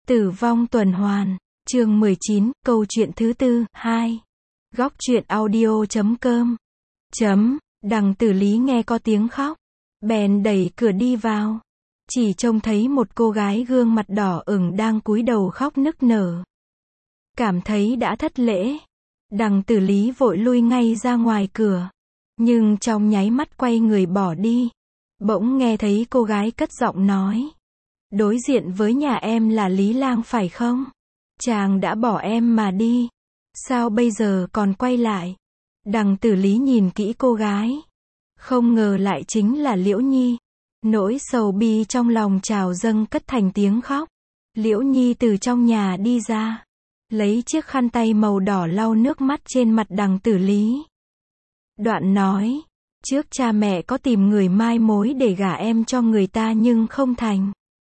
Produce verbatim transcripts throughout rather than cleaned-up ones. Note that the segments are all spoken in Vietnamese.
Tử vong tuần hoàn, chương mười chín, câu chuyện thứ tư, hai. Góc truyện audio chấm com. Chấm, Đằng Tử Lý nghe có tiếng khóc. Bèn đẩy cửa đi vào. Chỉ trông thấy một cô gái gương mặt đỏ ửng đang cúi đầu khóc nức nở. Cảm thấy đã thất lễ. Đằng Tử Lý vội lui ngay ra ngoài cửa. Nhưng trong nháy mắt quay người bỏ đi. Bỗng nghe thấy cô gái cất giọng nói. Đối diện với nhà em là Lý Lang phải không? Chàng đã bỏ em mà đi. Sao bây giờ còn quay lại? Đằng Tử Lý nhìn kỹ cô gái. Không ngờ lại chính là Liễu Nhi. Nỗi sầu bi trong lòng trào dâng cất thành tiếng khóc. Liễu Nhi từ trong nhà đi ra. Lấy chiếc khăn tay màu đỏ lau nước mắt trên mặt Đằng Tử Lý. Đoạn nói. Trước cha mẹ có tìm người mai mối để gả em cho người ta nhưng không thành.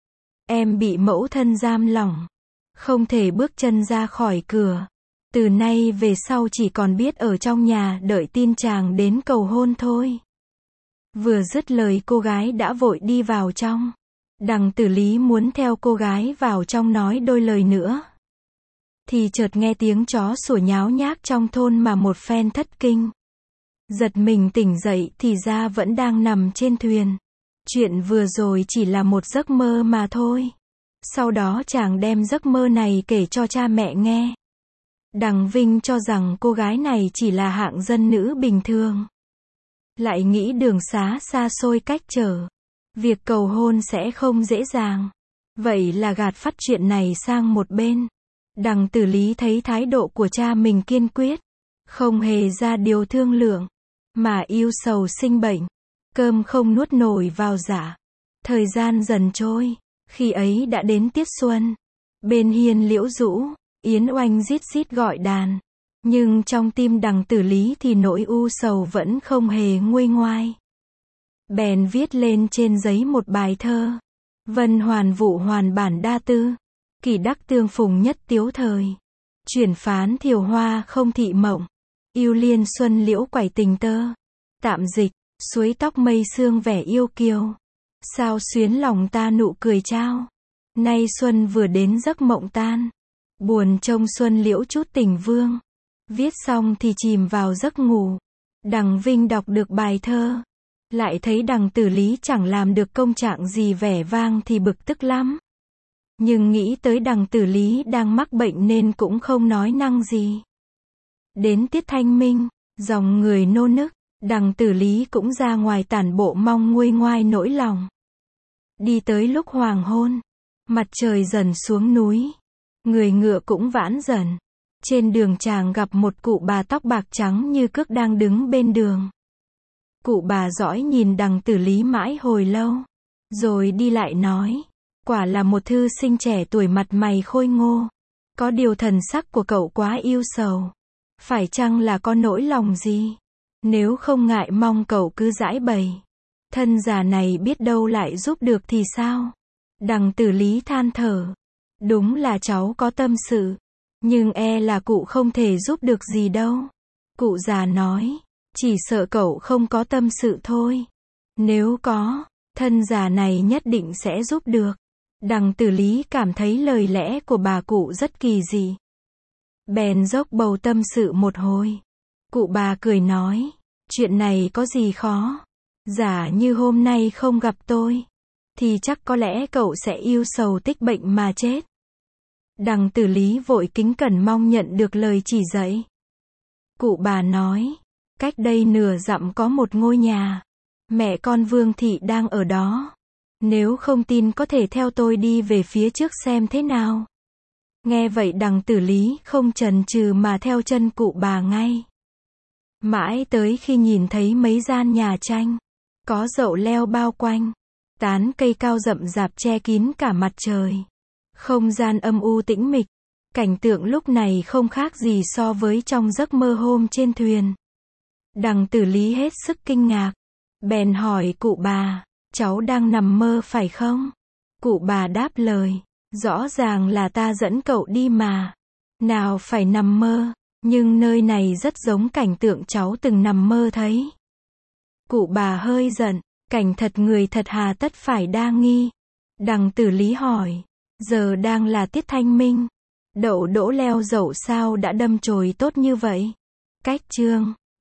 Em bị mẫu thân giam lỏng. Không thể bước chân ra khỏi cửa. Từ nay về sau chỉ còn biết ở trong nhà đợi tin chàng đến cầu hôn thôi. Vừa dứt lời cô gái đã vội đi vào trong. Đằng Tử Lý muốn theo cô gái vào trong nói đôi lời nữa. Thì chợt nghe tiếng chó sủa nháo nhác trong thôn mà một phen thất kinh. Giật mình tỉnh dậy thì ra vẫn đang nằm trên thuyền. Chuyện vừa rồi chỉ là một giấc mơ mà thôi. Sau đó chàng đem giấc mơ này kể cho cha mẹ nghe. Đằng Vinh cho rằng cô gái này chỉ là hạng dân nữ bình thường. Lại nghĩ đường xá xa xôi cách trở. Việc cầu hôn sẽ không dễ dàng. Vậy là gạt phắt chuyện này sang một bên. Đằng Tử Lý thấy thái độ của cha mình kiên quyết. Không hề ra điều thương lượng. Mà yêu sầu sinh bệnh. Cơm không nuốt nổi vào dạ. Thời gian dần trôi. Khi ấy đã đến tiết xuân. Bên hiên Liễu Dũ, Yến Oanh rít rít gọi đàn. Nhưng trong tim Đằng Tử Lý thì nỗi u sầu vẫn không hề nguôi ngoai. Bèn viết lên trên giấy một bài thơ. Vân hoàn vụ hoàn bản đa tư. Kỳ đắc tương phùng nhất tiếu thời. Chuyển phán thiều hoa không thị mộng. Yêu liên xuân liễu quẩy tình tơ. Tạm dịch, suối tóc mây sương vẻ yêu kiều. Sao xuyến lòng ta nụ cười trao. Nay xuân vừa đến giấc mộng tan. Buồn trông xuân liễu chút tình vương. Viết xong thì chìm vào giấc ngủ. Đằng Vinh đọc được bài thơ. Lại thấy Đằng Tử Lý chẳng làm được công trạng gì vẻ vang thì bực tức lắm. Nhưng nghĩ tới Đằng Tử Lý đang mắc bệnh nên cũng không nói năng gì. Đến tiết thanh minh, dòng người nô nức, Đằng Tử Lý cũng ra ngoài tản bộ mong nguôi ngoai nỗi lòng. Đi tới lúc hoàng hôn, mặt trời dần xuống núi, người ngựa cũng vãn dần. Trên đường chàng gặp một cụ bà tóc bạc trắng như cước đang đứng bên đường. Cụ bà dõi nhìn Đằng Tử Lý mãi hồi lâu, rồi đi lại nói, quả là một thư sinh trẻ tuổi mặt mày khôi ngô. Có điều thần sắc của cậu quá yêu sầu. Phải chăng là có nỗi lòng gì? Nếu không ngại mong cậu cứ giải bày. Thân già này biết đâu lại giúp được thì sao? Đằng Tử Lý than thở. Đúng là cháu có tâm sự. Nhưng e là cụ không thể giúp được gì đâu. Cụ già nói. Chỉ sợ cậu không có tâm sự thôi. Nếu có, thân già này nhất định sẽ giúp được. Đằng Tử Lý cảm thấy lời lẽ của bà cụ rất kỳ dị. Bèn dốc bầu tâm sự một hồi. Cụ bà cười nói. Chuyện này có gì khó. Giả như hôm nay không gặp tôi. Thì chắc có lẽ cậu sẽ yêu sầu tích bệnh mà chết. Đằng Tử Lý vội kính cẩn mong nhận được lời chỉ dạy. Cụ bà nói. Cách đây nửa dặm có một ngôi nhà. Mẹ con Vương Thị đang ở đó. Nếu không tin có thể theo tôi đi về phía trước xem thế nào. Nghe vậy Đằng Tử Lý không chần chừ mà theo chân cụ bà ngay. Mãi tới khi nhìn thấy mấy gian nhà tranh. Có dậu leo bao quanh. Tán cây cao rậm rạp che kín cả mặt trời. Không gian âm u tĩnh mịch. Cảnh tượng lúc này không khác gì so với trong giấc mơ hôm trên thuyền. Đằng Tử Lý hết sức kinh ngạc. Bèn hỏi cụ bà. Cháu đang nằm mơ phải không? Cụ bà đáp lời. Rõ ràng là ta dẫn cậu đi mà. Nào phải nằm mơ. Nhưng nơi này rất giống cảnh tượng cháu từng nằm mơ thấy. Cụ bà hơi giận. Cảnh thật người thật hà tất phải đa nghi. Đằng Tử Lý hỏi. Giờ đang là tiết thanh minh. Đậu đỗ leo dậu sao đã đâm chồi tốt như vậy? Cách chương